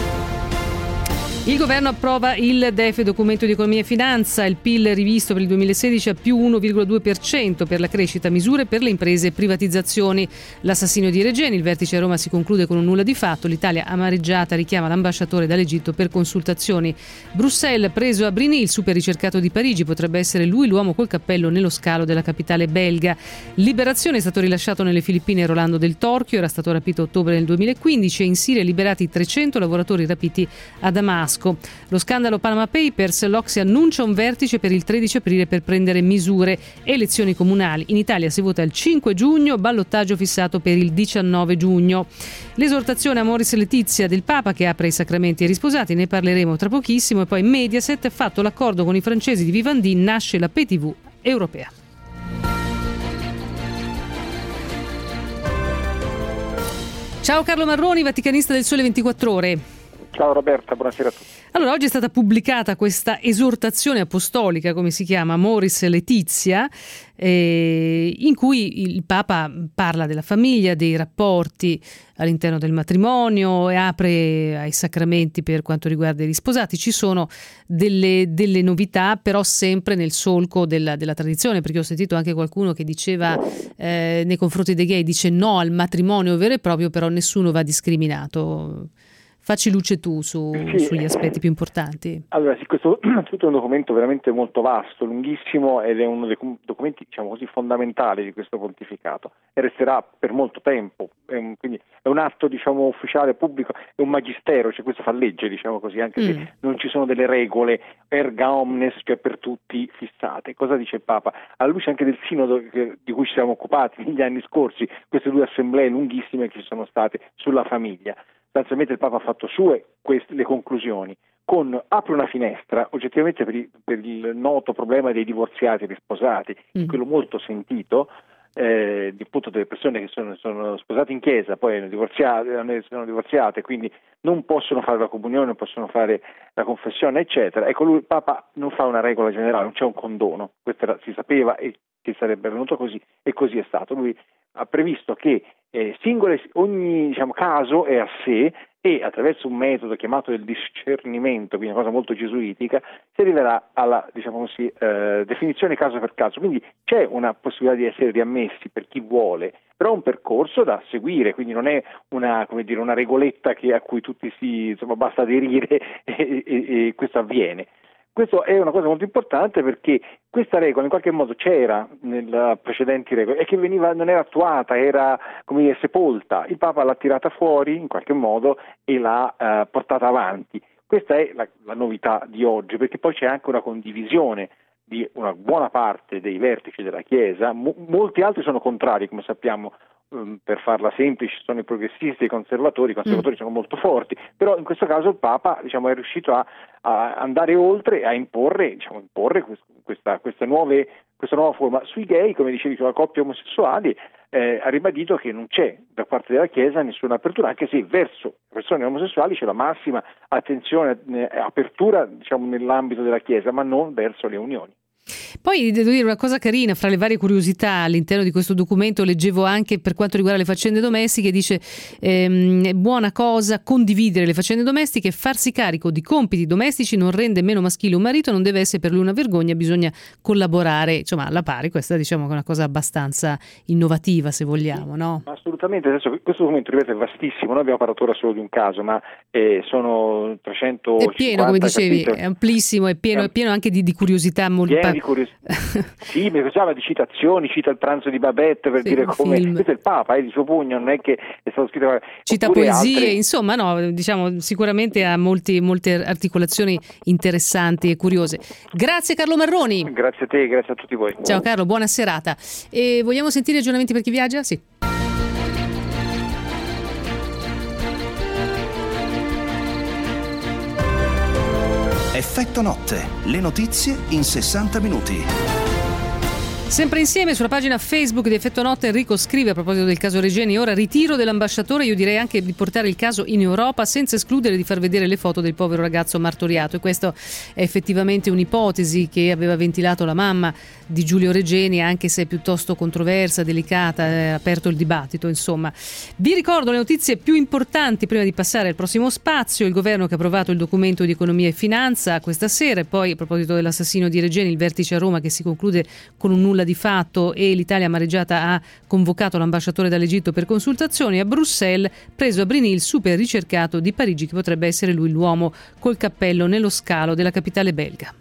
Il governo approva il DEF, documento di economia e finanza, il PIL rivisto per il 2016 a più 1,2% per la crescita, misure per le imprese e privatizzazioni. L'assassinio di Regeni, il vertice a Roma si conclude con un nulla di fatto, l'Italia amareggiata richiama l'ambasciatore dall'Egitto per consultazioni. Bruxelles, preso a Brigny, il super ricercato di Parigi, potrebbe essere lui l'uomo col cappello nello scalo della capitale belga. Liberazione, è stato rilasciato nelle Filippine Rolando Del Torchio, era stato rapito a ottobre del 2015 e in Siria liberati 300 lavoratori rapiti a Damasco. Lo scandalo Panama Papers, l'Ocse annuncia un vertice per il 13 aprile per prendere misure. Elezioni comunali, in Italia si vota il 5 giugno, ballottaggio fissato per il 19 giugno. L'esortazione a Amoris Laetitia del Papa che apre i sacramenti ai risposati, ne parleremo tra pochissimo. E poi Mediaset ha fatto l'accordo con i francesi di Vivendi, nasce la PTV europea. Ciao Carlo Marroni, vaticanista del Sole 24 Ore. Ciao Roberta, buonasera a tutti. Allora, oggi è stata pubblicata questa esortazione apostolica, come si chiama, Amoris Laetitia, in cui il Papa parla della famiglia, dei rapporti all'interno del matrimonio e apre ai sacramenti per quanto riguarda i risposati. Ci sono delle novità, però sempre nel solco della tradizione, perché ho sentito anche qualcuno che diceva nei confronti dei gay, dice no al matrimonio vero e proprio, però nessuno va discriminato. Facci luce tu sugli aspetti più importanti. Allora, sì, questo è un documento veramente molto vasto, lunghissimo, ed è uno dei documenti, diciamo così, fondamentali di questo pontificato e resterà per molto tempo. Quindi è un atto, diciamo, ufficiale, pubblico, è un magistero, cioè questo fa legge, diciamo così, anche se non ci sono delle regole erga omnes, cioè per tutti fissate. Cosa dice il Papa? Alla luce anche del sinodo di cui ci siamo occupati negli anni scorsi, queste due assemblee lunghissime che ci sono state sulla famiglia. Sostanzialmente il Papa ha fatto sue le conclusioni, apre una finestra oggettivamente per il noto problema dei divorziati e risposati, quello molto sentito, appunto delle persone che sono sposate in chiesa, poi sono divorziate, quindi non possono fare la comunione, non possono fare la confessione, eccetera. Ecco, il Papa non fa una regola generale, non c'è un condono, questo si sapeva e che sarebbe venuto così, e così è stato. Lui ha previsto che ogni caso è a sé, e attraverso un metodo chiamato il discernimento, quindi una cosa molto gesuitica, si arriverà alla definizione caso per caso. Quindi c'è una possibilità di essere riammessi per chi vuole, però è un percorso da seguire, quindi non è una regoletta a cui tutti basta aderire e questo avviene. Questo è una cosa molto importante, perché questa regola in qualche modo c'era nelle precedenti regole e che non era attuata, era sepolta. Il Papa l'ha tirata fuori in qualche modo e l'ha portata avanti. Questa è la novità di oggi, perché poi c'è anche una condivisione di una buona parte dei vertici della Chiesa. Molti altri sono contrari, come sappiamo. Per farla semplice, sono i progressisti e i conservatori sono molto forti, però in questo caso il Papa è riuscito a andare oltre, a imporre questa nuova forma. Sui gay, come dicevi, sulla coppia omosessuali, ha ribadito che non c'è da parte della Chiesa nessuna apertura, anche se verso le persone omosessuali c'è la massima attenzione, apertura nell'ambito della Chiesa, ma non verso le unioni. Poi devo dire una cosa carina, fra le varie curiosità all'interno di questo documento leggevo anche per quanto riguarda le faccende domestiche, dice è buona cosa condividere le faccende domestiche e farsi carico di compiti domestici non rende meno maschile un marito, non deve essere per lui una vergogna, bisogna collaborare alla pari. Questa che è una cosa abbastanza innovativa, se vogliamo, no? Assolutamente. Adesso questo documento, ripeto, è vastissimo, noi abbiamo parlato ora solo di un caso, ma sono 350 è pieno, come dicevi, capitoli. È amplissimo, è pieno anche di curiosità molto sì, mi pensava di citazioni, cita il pranzo di Babette per dire come film. Questo è il Papa, di suo pugno, non è che è stato scritto, cita poesie, insomma, sicuramente ha molte articolazioni interessanti e curiose. Grazie Carlo Marroni. Grazie a te, grazie a tutti voi. Ciao Carlo, buona serata. E vogliamo sentire aggiornamenti per chi viaggia? Sì. Effetto notte, le notizie in 60 minuti. Sempre insieme sulla pagina Facebook di Effetto Notte Enrico scrive a proposito del caso Regeni: ora ritiro dell'ambasciatore, io direi anche di portare il caso in Europa senza escludere di far vedere le foto del povero ragazzo martoriato. E questo è effettivamente un'ipotesi che aveva ventilato la mamma di Giulio Regeni, anche se è piuttosto controversa, delicata, ha aperto il dibattito, insomma. Vi ricordo le notizie più importanti prima di passare al prossimo spazio. Il governo che ha approvato il documento di economia e finanza questa sera, e poi a proposito dell'assassino di Regeni il vertice a Roma che si conclude con un nulla di fatto e l'Italia amareggiata ha convocato l'ambasciatore dall'Egitto per consultazioni. A Bruxelles preso a Brindisi il super ricercato di Parigi che potrebbe essere lui l'uomo col cappello nello scalo della capitale belga.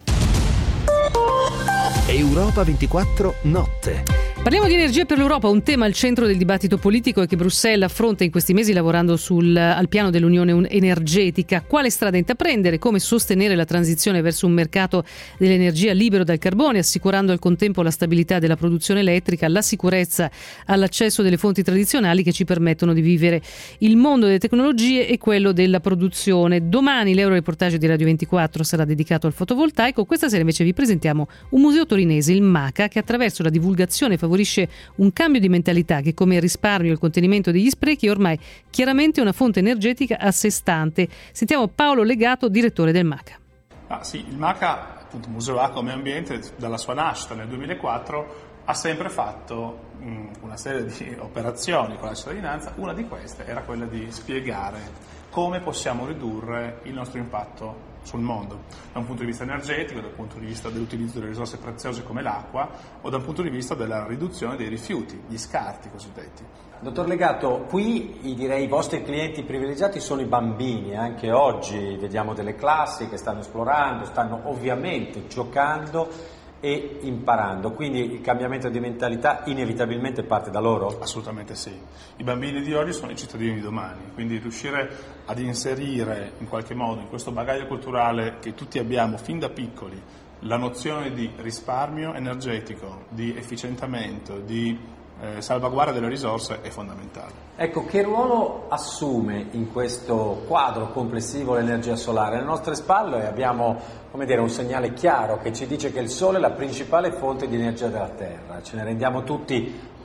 Europa 24 notte. Parliamo di energia per l'Europa, un tema al centro del dibattito politico e che Bruxelles affronta in questi mesi lavorando al piano dell'unione energetica. Quale strada intraprendere, come sostenere la transizione verso un mercato dell'energia libero dal carbone, assicurando al contempo la stabilità della produzione elettrica, la sicurezza all'accesso delle fonti tradizionali che ci permettono di vivere il mondo delle tecnologie e quello della produzione. Domani l'Euroreportage di Radio 24 sarà dedicato al fotovoltaico. Questa sera invece vi presentiamo un museo torinese, il MACA, che attraverso la divulgazione favorisce un cambio di mentalità che, come il risparmio e il contenimento degli sprechi, è ormai chiaramente una fonte energetica a sé stante. Sentiamo Paolo Legato, direttore del MACA. Sì, il MACA, appunto Museo Acqua e Medio Ambiente, dalla sua nascita nel 2004 ha sempre fatto una serie di operazioni con la cittadinanza. Una di queste era quella di spiegare come possiamo ridurre il nostro impatto sul mondo, da un punto di vista energetico, dal punto di vista dell'utilizzo delle risorse preziose come l'acqua o dal punto di vista della riduzione dei rifiuti, gli scarti cosiddetti. Dottor Legato, qui i vostri clienti privilegiati sono i bambini, anche oggi vediamo delle classi che stanno esplorando, stanno ovviamente giocando e imparando, quindi il cambiamento di mentalità inevitabilmente parte da loro? Assolutamente sì, i bambini di oggi sono i cittadini di domani, quindi riuscire ad inserire in qualche modo in questo bagaglio culturale che tutti abbiamo fin da piccoli la nozione di risparmio energetico, di efficientamento, di salvaguardia delle risorse è fondamentale. Ecco, che ruolo assume in questo quadro complessivo l'energia solare? Alle nostre spalle abbiamo, un segnale chiaro che ci dice che il sole è la principale fonte di energia della Terra, ce ne rendiamo tutti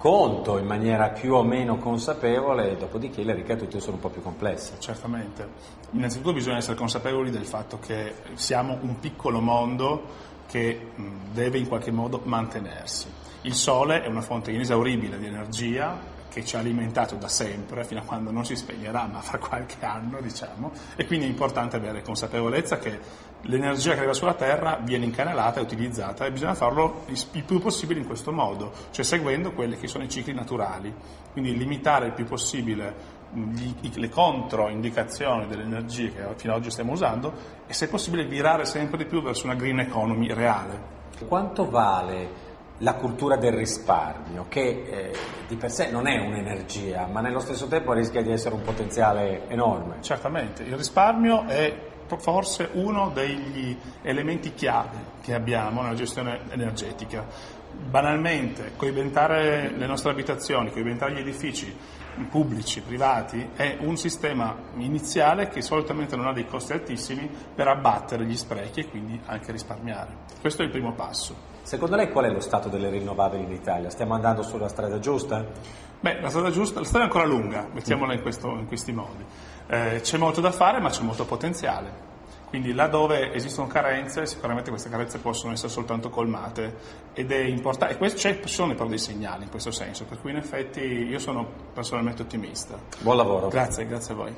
conto in maniera più o meno consapevole, e dopodiché le ricadute sono un po' più complesse. Certamente. Innanzitutto bisogna essere consapevoli del fatto che siamo un piccolo mondo che deve in qualche modo mantenersi. Il Sole è una fonte inesauribile di energia che ci ha alimentato da sempre, fino a quando non si spegnerà, ma fra qualche anno, diciamo, e quindi è importante avere consapevolezza che l'energia che arriva sulla Terra viene incanalata e utilizzata, e bisogna farlo il più possibile in questo modo, cioè seguendo quelli che sono i cicli naturali, quindi limitare il più possibile le controindicazioni delle energie che fino ad oggi stiamo usando e, se possibile, virare sempre di più verso una green economy reale. Quanto vale la cultura del risparmio, che di per sé non è un'energia, ma nello stesso tempo rischia di essere un potenziale enorme? Certamente, il risparmio è forse uno degli elementi chiave che abbiamo nella gestione energetica. Banalmente, coibentare le nostre abitazioni, coibentare gli edifici pubblici, privati, è un sistema iniziale che solitamente non ha dei costi altissimi per abbattere gli sprechi e quindi anche risparmiare. Questo è il primo passo. Secondo lei qual è lo stato delle rinnovabili in Italia? Stiamo andando sulla strada giusta? Beh, la strada è ancora lunga, mettiamola in questi modi. C'è molto da fare, ma c'è molto potenziale. Quindi là dove esistono carenze, sicuramente queste carenze possono essere soltanto colmate, ed è importante, e ci sono però dei segnali in questo senso, per cui in effetti io sono personalmente ottimista. Buon lavoro. Grazie a voi.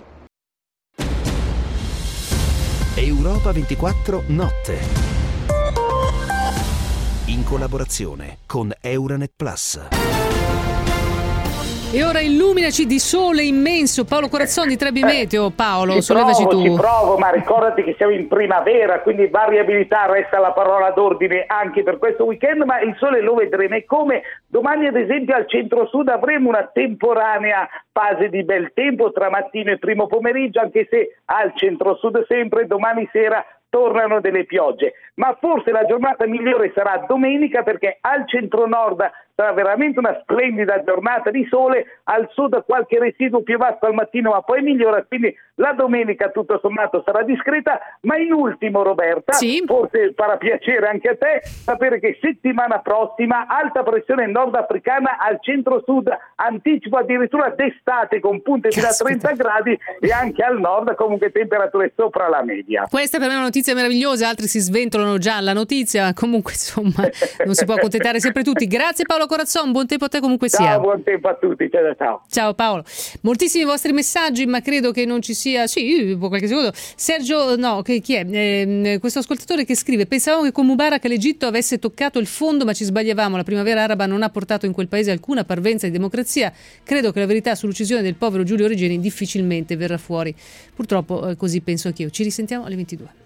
Europa 24 Notte, in collaborazione con Euranet Plus. E ora illuminaci di sole immenso. Paolo Corazzon di Trebi Meteo. Paolo, sollevaci tu. Ci provo, ma ricordati che siamo in primavera, quindi variabilità resta la parola d'ordine anche per questo weekend, ma il sole lo vedremo. E come domani ad esempio al centro-sud avremo una temporanea fase di bel tempo tra mattino e primo pomeriggio, anche se al centro-sud sempre domani sera tornano delle piogge, ma forse la giornata migliore sarà domenica, perché al centro-nord sarà veramente una splendida giornata di sole, al sud qualche residuo più vasto al mattino, ma poi migliora, quindi la domenica tutto sommato sarà discreta. Ma in ultimo, Roberta, sì, forse farà piacere anche a te sapere che settimana prossima alta pressione nordafricana al centro-sud, anticipo addirittura d'estate con punte fino a 30 gradi, e anche al nord comunque temperature sopra la media. Questa per me è una notizia meravigliosa, altri si sventolano già alla notizia, comunque insomma non si può accontentare sempre tutti. Grazie Paolo Corazzon, buon tempo a te comunque sia. Ciao, buon tempo a tutti, ciao. Ciao Paolo. Moltissimi vostri messaggi, ma credo che non ci sia, sì, qualche secondo. Sergio, no, chi è? Questo ascoltatore che scrive: pensavamo che con Mubarak l'Egitto avesse toccato il fondo, ma ci sbagliavamo, la primavera araba non ha portato in quel paese alcuna parvenza di democrazia, credo che la verità sull'uccisione del povero Giulio Regeni difficilmente verrà fuori. Purtroppo così penso anch'io. Ci risentiamo alle 22.